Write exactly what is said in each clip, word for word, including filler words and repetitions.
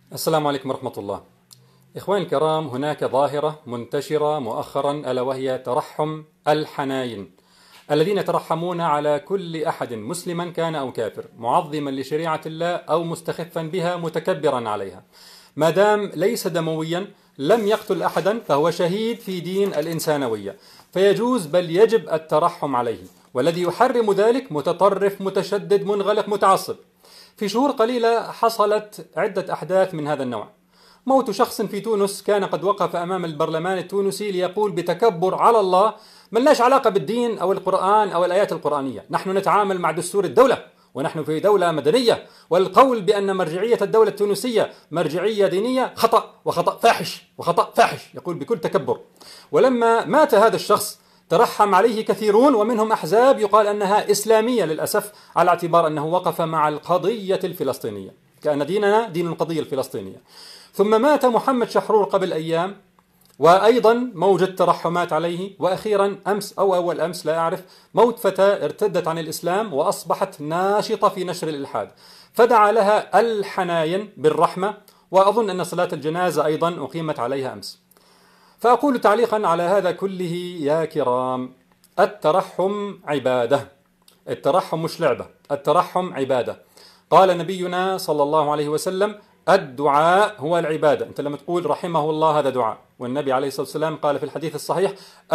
السلام عليكم ورحمة الله. إخواني الكرام، هناك ظاهرة منتشرة مؤخرا ألا وهي ترحم الحناين، الذين يترحمون على كل أحد مسلما كان أو كافر، معظما لشريعة الله أو مستخفا بها متكبرا عليها. ما دام ليس دمويا، لم يقتل أحدا، فهو شهيد في دين الإنسانوية، فيجوز بل يجب الترحم عليه. والذي يحرم ذلك متطرف متشدد منغلق متعصب. في شهور قليلة حصلت عدة أحداث من هذا النوع. موت شخص في تونس كان قد وقف أمام البرلمان التونسي ليقول بتكبر على الله: من لاش علاقة بالدين أو القرآن أو الآيات القرآنية، نحن نتعامل مع دستور الدولة ونحن في دولة مدنية، والقول بأن مرجعية الدولة التونسية مرجعية دينية خطأ، وخطأ فاحش، وخطأ فاحش، يقول بكل تكبر. ولما مات هذا الشخص ترحم عليه كثيرون، ومنهم أحزاب يقال أنها إسلامية للأسف، على اعتبار أنه وقف مع القضية الفلسطينية، كأن ديننا دين القضية الفلسطينية. ثم مات محمد شحرور قبل أيام، وأيضا موجة ترحمات عليه. وأخيرا أمس أو أول أمس لا أعرف، موت فتاة ارتدت عن الإسلام وأصبحت ناشطة في نشر الإلحاد، فدعا لها الحناين بالرحمة، وأظن أن صلاة الجنازة أيضا أقيمت عليها أمس. فأقول تعليقا على هذا كله: يا كرام، الترحم عبادة، الترحم مش لعبة، الترحم عبادة. قال نبينا صلى الله عليه وسلم: الدعاء هو العبادة. أنت لما تقول رحمه الله هذا دعاء، والنبي عليه الصلاة والسلام قال في الحديث الصحيح: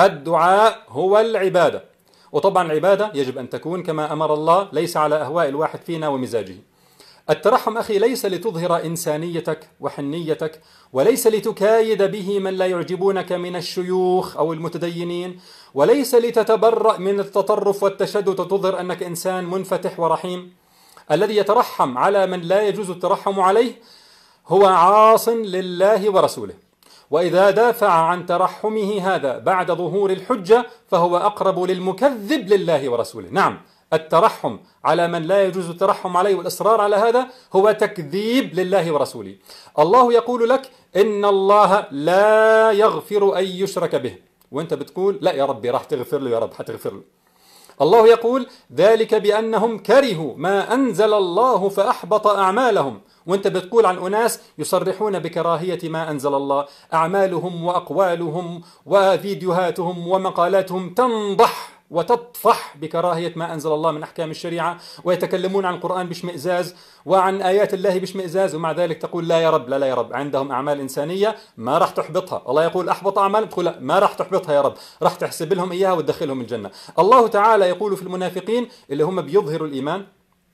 الدعاء هو العبادة. وطبعا العبادة يجب أن تكون كما أمر الله، ليس على أهواء الواحد فينا ومزاجه. الترحم أخي ليس لتظهر إنسانيتك وحنيتك، وليس لتكايد به من لا يعجبونك من الشيوخ أو المتدينين، وليس لتتبرأ من التطرف والتشدد وتظهر أنك إنسان منفتح ورحيم. الذي يترحم على من لا يجوز الترحم عليه هو عاص لله ورسوله، وإذا دافع عن ترحمه هذا بعد ظهور الحجة فهو أقرب للمكذب لله ورسوله. نعم، الترحم على من لا يجوز الترحم عليه والإصرار على هذا هو تكذيب لله ورسوله. الله يقول لك: إن الله لا يغفر أن يشرك به، وأنت بتقول: لا يا ربي راح تغفر له، يا رب حتغفر له. الله يقول: ذلك بأنهم كرهوا ما أنزل الله فأحبط أعمالهم، وانت بتقول عن أناس يصرحون بكراهية ما أنزل الله، أعمالهم وأقوالهم وفيديوهاتهم ومقالاتهم تنضح وتطفح بكراهية ما أنزل الله من أحكام الشريعة، ويتكلمون عن القرآن باشمئزاز وعن آيات الله باشمئزاز، ومع ذلك تقول: لا يا رب، لا لا يا رب. عندهم أعمال إنسانية ما راح تحبطها. الله يقول: أحبط أعمال، تقول لا ما راح تحبطها يا رب، راح تحسب لهم إياها وتدخلهم الجنة. الله تعالى يقول في المنافقين اللي هم بيظهروا الإيمان،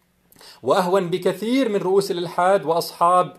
وأهون بكثير من رؤوس الإلحاد وأصحاب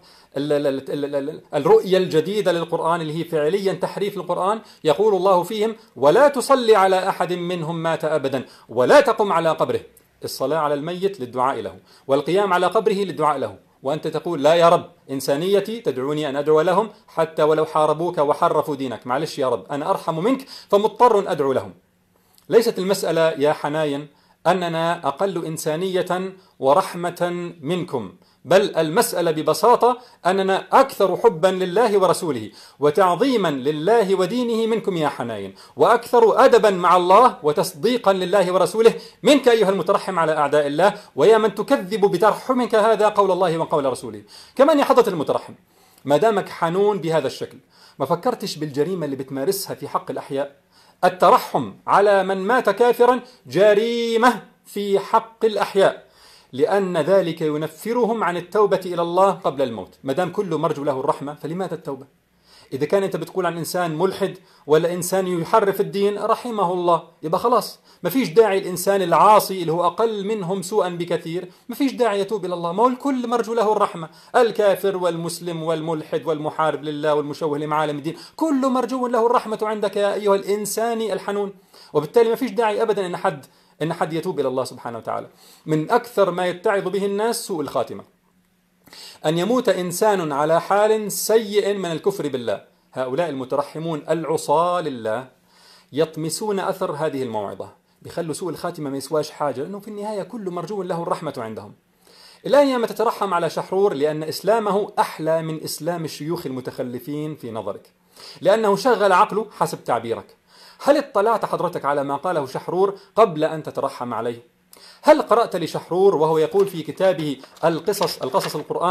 الرؤية الجديدة للقرآن اللي هي فعليا تحريف القرآن، يقول الله فيهم: ولا تصلي على أحد منهم مات أبدا ولا تقم على قبره. الصلاة على الميت للدعاء له، والقيام على قبره للدعاء له، وأنت تقول: لا يا رب، إنسانيتي تدعوني أن أدعو لهم حتى ولو حاربوك وحرفوا دينك، معلش يا رب أنا أرحم منك فمضطر أدعو لهم. ليست المسألة يا حناين أننا أقل إنسانية ورحمة منكم، بل المسألة ببساطة أننا أكثر حبا لله ورسوله وتعظيما لله ودينه منكم يا حناين، وأكثر أدبا مع الله وتصديقا لله ورسوله منك أيها المترحم على أعداء الله، ويا من تكذب بترحمك هذا قول الله وقول رسوله. كمان يا حضرة المترحم، ما دامك حنون بهذا الشكل، ما فكرتش بالجريمة اللي بتمارسها في حق الأحياء؟ الترحم على من مات كافرا جريمة في حق الأحياء، لأن ذلك ينفرهم عن التوبة إلى الله قبل الموت. ما دام كله مرجو له الرحمة، فلماذا التوبة؟ إذا كان أنت بتقول عن إنسان ملحد ولا إنسان يحرف الدين رحمه الله، يبقى خلاص ما فيش داعي الإنسان العاصي اللي هو أقل منهم سوءا بكثير، ما فيش داعي يتوب إلى الله. ما هو الكل مرجو له الرحمة، الكافر والمسلم والملحد والمحارب لله والمشوه لمعالم الدين، كله مرجو له الرحمة عندك يا أيها الإنسان الحنون. وبالتالي ما فيش داعي أبدا أن حد أن حد يتوب إلى الله سبحانه وتعالى. من أكثر ما يتعظ به الناس سوء الخاتمة، أن يموت إنسان على حال سيء من الكفر بالله. هؤلاء المترحمون العصاة لله يطمسون أثر هذه الموعظة، بيخلوا سوء الخاتمة ما يسواش حاجة، لأنه في النهاية كل مرجو له الرحمة عندهم. الآن يا ما تترحم على شحرور لأن إسلامه أحلى من إسلام الشيوخ المتخلفين في نظرك، لأنه شغل عقله حسب تعبيرك. هل اطلعت حضرتك على ما قاله شحرور قبل أن تترحم عليه؟ هل قرأت لشحرور وهو يقول في كتابه القصص القصص القرآني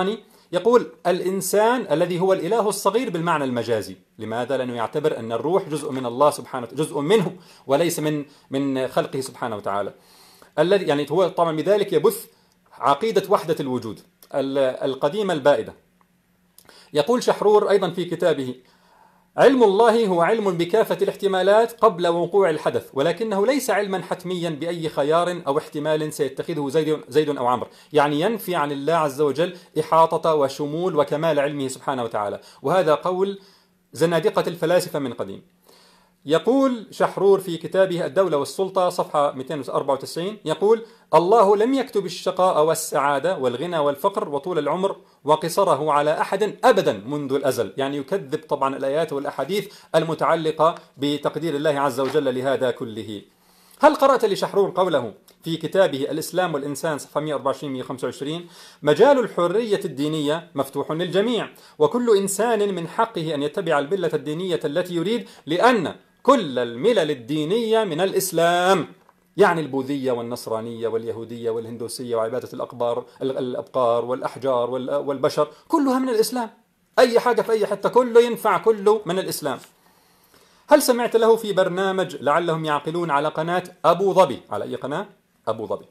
يقول الإنسان الذي هو الإله الصغير بالمعنى المجازي. لماذا؟ لأنه يعتبر أن الروح جزء من الله سبحانه، جزء منه وليس من من خلقه سبحانه وتعالى. الذي يعني هو طبعا بذلك يبث عقيدة وحدة الوجود القديمة البائدة. يقول شحرور أيضا في كتابه: علم الله هو علم بكافة الاحتمالات قبل وقوع الحدث، ولكنه ليس علما حتميا بأي خيار أو احتمال سيتخذه زيد, زيد أو عمرو، يعني ينفي عن الله عز وجل إحاطة وشمول وكمال علمه سبحانه وتعالى، وهذا قول زنادقة الفلاسفة من قديم. يقول شحرور في كتابه الدولة والسلطة صفحة مئتين وأربعة وتسعين، يقول: الله لم يكتب الشقاء والسعادة والغنى والفقر وطول العمر وقصره على أحد أبدا منذ الأزل. يعني يكذب طبعا الآيات والأحاديث المتعلقة بتقدير الله عز وجل لهذا كله. هل قرأت لشحرور قوله في كتابه الإسلام والإنسان صفحة مئة وأربعة وعشرين مئة وخمسة وعشرين: مجال الحرية الدينية مفتوح للجميع، وكل إنسان من حقه أن يتبع الملة الدينية التي يريد، لأن كل الملل الدينية من الإسلام. يعني البوذية والنصرانية واليهودية والهندوسية وعبادة الأقبار الأبقار والأحجار والبشر كلها من الإسلام. أي حاجة في أي حتة كله ينفع، كله من الإسلام. هل سمعت له في برنامج لعلهم يعقلون على قناة أبو ظبي؟ على أي قناة؟ أبو ظبي.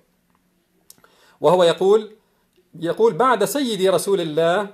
وهو يقول يقول بعد سيدي رسول الله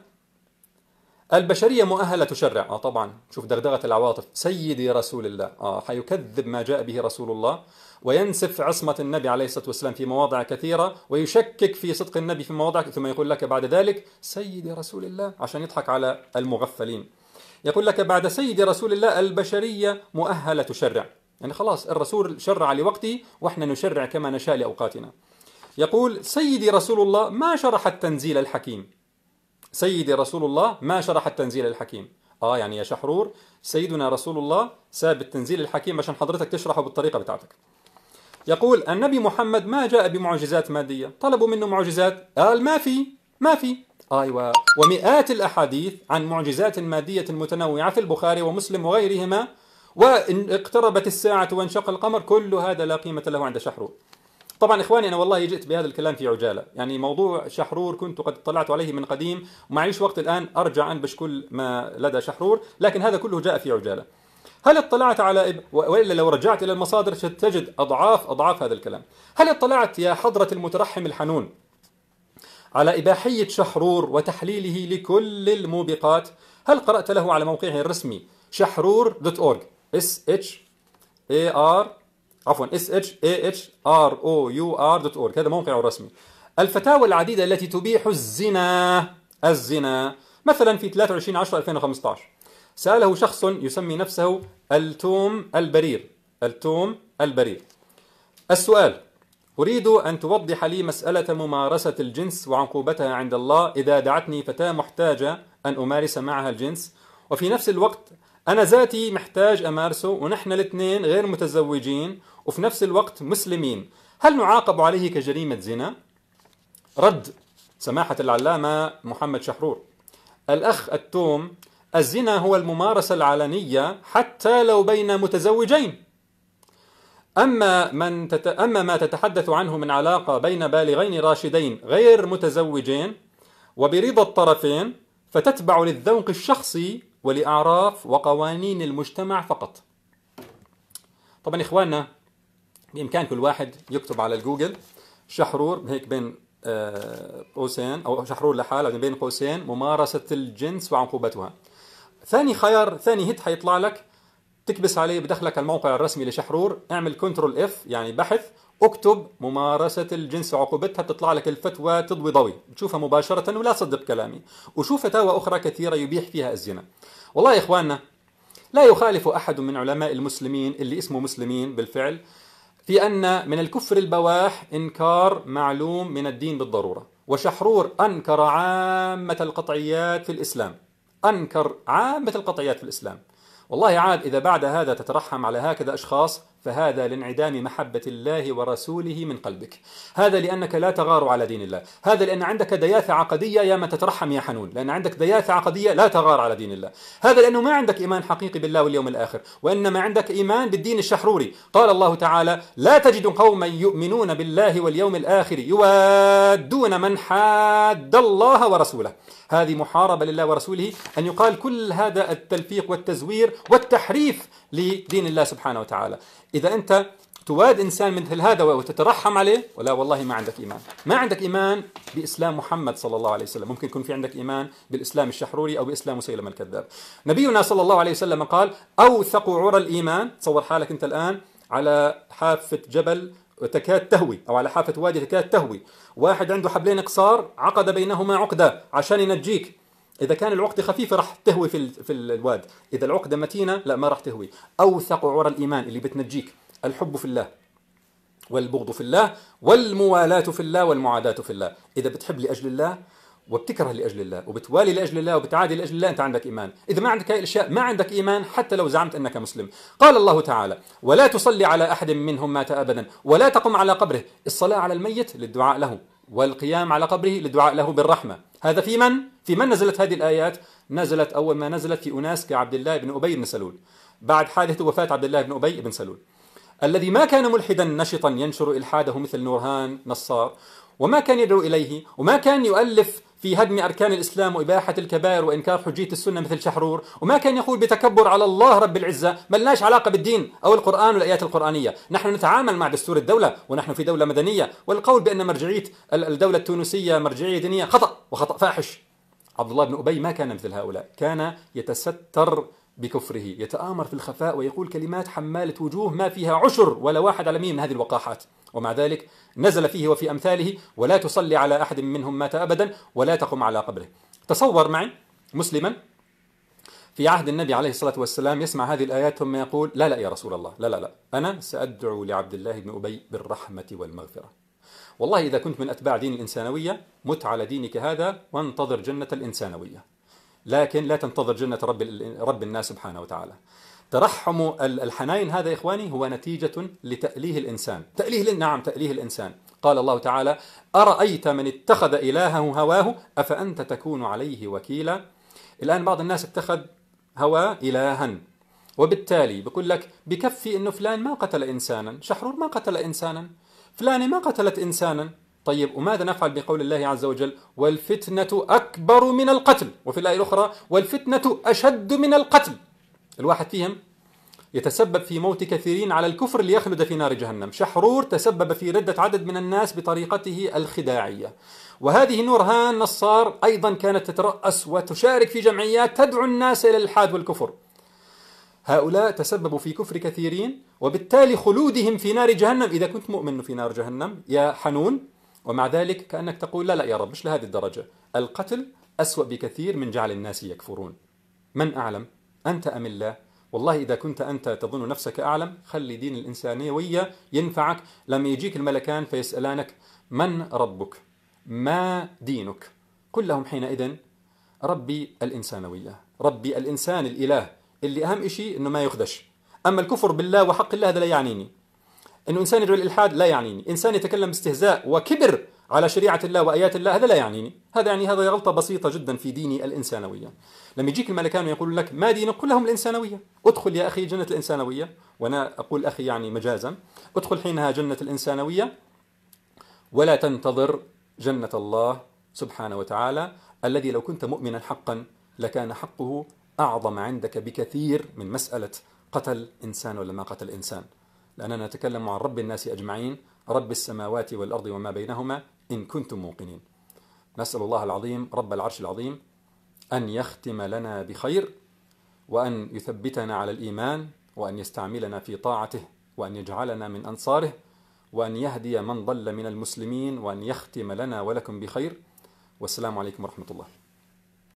البشرية مؤهلة تشرع. آه طبعا شوف دغدغة العواطف، سيدي رسول الله، آه حيكذب ما جاء به رسول الله، وينسف عصمة النبي عليه الصلاة والسلام في مواضع كثيرة، ويشكك في صدق النبي في مواضع، ثم يقول لك بعد ذلك سيدي رسول الله عشان يضحك على المغفلين. يقول لك بعد سيدي رسول الله البشرية مؤهلة تشرع، يعني خلاص الرسول شرع لوقته وإحنا نشرع كما نشاء لأوقاتنا. يقول سيدي رسول الله ما شرح التنزيل الحكيم. سيدي رسول الله ما شرح التنزيل الحكيم. آه يعني يا شحرور سيدنا رسول الله ساب التنزيل الحكيم عشان حضرتك تشرحه بالطريقة بتاعتك. يقول النبي محمد ما جاء بمعجزات مادية، طلبوا منه معجزات قال ما في ما في أيوة، ومئات الأحاديث عن معجزات مادية متنوعة في البخاري ومسلم وغيرهما، وإن اقتربت الساعة وانشق القمر، كل هذا لا قيمة له عند شحرور. طبعا إخواني أنا والله جئت بهذا الكلام في عجالة، يعني موضوع شحرور كنت قد اطلعت عليه من قديم ومعيش وقت الآن أرجع أنبش كل ما لدى شحرور، لكن هذا كله جاء في عجالة. هل اطلعت على إب... وإلا لو رجعت إلى المصادر ستجد أضعاف أضعاف هذا الكلام. هل اطلعت يا حضرة المترحم الحنون على إباحية شحرور وتحليله لكل الموبقات؟ هل قرأت له على موقعه الرسمي شحرور دوت أورج اس اتش اي ار عفوا اس اتش اي اتش ار او يو ار دوت أورج، هذا موقعه الرسمي. الفتاوى العديدة التي تبيح الزنا الزنا مثلا في ثلاثة وعشرين عشرة ألفين وخمسة عشر سأله شخص يسمي نفسه التوم البرير التوم البرير السؤال: أريد أن توضح لي مسألة ممارسة الجنس وعقوبتها عند الله إذا دعتني فتاة محتاجة أن أمارس معها الجنس، وفي نفس الوقت أنا ذاتي محتاج أمارسه، ونحن الاثنين غير متزوجين وفي نفس الوقت مسلمين، هل نعاقب عليه كجريمة زنا؟ رد سماحة العلامة محمد شحرور: الأخ التوم، الزنا هو الممارسة العلنية حتى لو بين متزوجين. أما, من تت... أما ما تتحدث عنه من علاقة بين بالغين راشدين غير متزوجين وبرضا الطرفين فتتبع للذوق الشخصي ولأعراف وقوانين المجتمع فقط. طبعا إخواننا بإمكان كل واحد يكتب على الجوجل شحرور هيك بين قوسين أو شحرور لحاله بين قوسين ممارسة الجنس وعقوبتها. ثاني خيار ثاني هيت حيطلع لك، تكبس عليه بدخلك الموقع الرسمي لشحرور، اعمل كنترول اف يعني بحث، اكتب ممارسة الجنس وعقوبتها، بتطلع لك الفتوى تضوي ضوي، تشوفها مباشرة ولا تصدق كلامي، وشوف فتاوى أخرى كثيرة يبيح فيها الزنا. والله يا إخواننا لا يخالف أحد من علماء المسلمين اللي اسمه مسلمين بالفعل في أن من الكفر البواح إنكار معلوم من الدين بالضرورة، وشحرور أنكر عامة القطعيات في الإسلام، أنكر عامة القطعيات في الإسلام. والله عاد إذا بعد هذا تترحم على هكذا أشخاص فهذا لانعدام محبة الله ورسوله من قلبك. هذا لأنك لا تغار على دين الله. هذا لأن عندك دياثة عقدية يا من تترحم يا حنون، لأن عندك دياثة عقدية لا تغار على دين الله. هذا لأنه ما عندك إيمان حقيقي بالله واليوم الآخر، وإنما عندك إيمان بالدين الشحروري. قال الله تعالى: لا تجد قوما يؤمنون بالله واليوم الآخر يوادون من حاد الله ورسوله. هذه محاربة لله ورسوله، أن يقال كل هذا التلفيق والتزوير والتحريف لدين الله سبحانه وتعالى. إذا أنت تواد إنسان مثل هذا وتترحم عليه، ولا والله ما عندك إيمان، ما عندك إيمان بإسلام محمد صلى الله عليه وسلم. ممكن يكون في عندك إيمان بالإسلام الشحروري أو بإسلام مسيلمة الكذاب. نبينا صلى الله عليه وسلم قال: أوثق عرى الإيمان. تصور حالك أنت الآن على حافة جبل وتكاد تهوي، أو على حافة وادي تكاد تهوي، واحد عنده حبلين قصار عقد بينهما عقدة عشان ينجيك. إذا كان العقدة خفيفة راح تهوي في في الواد، إذا العقدة متينة لا، ما راح تهوي. أوثق عرى الإيمان اللي بتنجيك الحب في الله، والبغض في الله، والموالاة في الله، والمعاداة في الله. إذا بتحب لأجل الله وبتكره لأجل الله وبتوالي لأجل الله وبتعادي لأجل الله، أنت عندك إيمان. إذا ما عندك هاي الأشياء ما عندك إيمان، حتى لو زعمت أنك مسلم. قال الله تعالى: ولا تصلي على أحد منهم مات أبدا ولا تقم على قبره. الصلاة على الميت للدعاء له، والقيام على قبره للدعاء له بالرحمة. هذا في من؟ في من نزلت هذه الآيات؟ نزلت أول ما نزلت في أناس كعبد الله بن أبي بن سلول، بعد حادثة وفاة عبد الله بن أبي بن سلول، الذي ما كان ملحدا نشطا ينشر إلحاده مثل نورهان نصار، وما كان يدعو إليه، وما كان يؤلف في هدم أركان الإسلام وإباحة الكبائر وإنكار حجية السنة مثل شحرور، وما كان يقول بتكبر على الله رب العزة. ما لناش علاقة بالدين أو القرآن والآيات القرآنية. نحن نتعامل مع دستور الدولة، ونحن في دولة مدنية، والقول بأن مرجعية الدولة التونسية مرجعية دينية خطأ وخطأ فاحش. عبد الله بن أبي ما كان مثل هؤلاء، كان يتستر بكفره، يتآمر في الخفاء ويقول كلمات حمالة وجوه ما فيها عشر ولا واحد على مين من هذه الوقاحات. ومع ذلك نزل فيه وفي أمثاله: ولا تصلي على أحد منهم مات أبدا ولا تقم على قبره. تصور معي مسلما في عهد النبي عليه الصلاة والسلام يسمع هذه الآيات ثم يقول: لا لا يا رسول الله، لا لا لا، أنا سأدعو لعبد الله بن أبي بالرحمة والمغفرة. والله إذا كنت من أتباع دين الإنسانوية مت على دينك هذا وانتظر جنة الإنسانوية، لكن لا تنتظر جنة رب رب الناس سبحانه وتعالى. ترحم الحنين هذا يا إخواني هو نتيجة لتأليه الإنسان. تأليه، نعم تأليه الإنسان. قال الله تعالى: أرأيت من اتخذ إلهه هواه أفأنت تكون عليه وكيلا. الآن بعض الناس اتخذ هواه إلها، وبالتالي بيقول لك بكفي إنه فلان ما قتل إنسانا، شحرور ما قتل إنسانا، فلانة ما قتلت إنسانا. طيب وماذا نفعل بقول الله عز وجل: والفتنة أكبر من القتل، وفي الآية الأخرى: والفتنة أشد من القتل. الواحد فيهم يتسبب في موت كثيرين على الكفر ليخلد في نار جهنم. شحرور تسبب في ردة عدد من الناس بطريقته الخداعية. وهذه نورهان نصار أيضا كانت تترأس وتشارك في جمعيات تدعو الناس إلى الإلحاد والكفر. هؤلاء تسببوا في كفر كثيرين وبالتالي خلودهم في نار جهنم. إذا كنت مؤمن في نار جهنم يا حنون، ومع ذلك كأنك تقول: لا لا يا رب، مش لهذه الدرجة. القتل أسوأ بكثير من جعل الناس يكفرون. من أعلم، أنت أم الله؟ والله إذا كنت أنت تظن نفسك أعلم، خلي دين الإنسانية ينفعك لما يجيك الملكان فيسألانك: من ربك؟ ما دينك؟ قل لهم حينئذ: ربي الإنسانوية، ربي الإنسان الإله، اللي أهم إشي إنه ما يخدش. أما الكفر بالله وحق الله هذا لا يعنيني. إنه إنسان يدعو الإلحاد لا يعنيني. إنسان يتكلم باستهزاء وكبر على شريعة الله وآيات الله هذا لا يعنيني. هذا يعني هذا غلطة بسيطة جدا في ديني الإنسانوية. لما يجيك الملكان ويقول لك: ما دينك؟ قل لهم الإنسانوية. ادخل يا أخي جنة الإنسانوية، وأنا أقول أخي يعني مجازا، ادخل حينها جنة الإنسانوية ولا تنتظر جنة الله سبحانه وتعالى، الذي لو كنت مؤمنا حقا لكان حقه أعظم عندك بكثير من مسألة قتل إنسان ولا ما قتل إنسان، لأننا نتكلم عن رب الناس أجمعين، رب السماوات والأرض وما بينهما، إن كنتم موقنين. نسأل الله العظيم رب العرش العظيم أن يختم لنا بخير، وأن يثبتنا على الإيمان، وأن يستعملنا في طاعته، وأن يجعلنا من أنصاره، وأن يهدي من ضل من المسلمين، وأن يختم لنا ولكم بخير. والسلام عليكم ورحمة الله.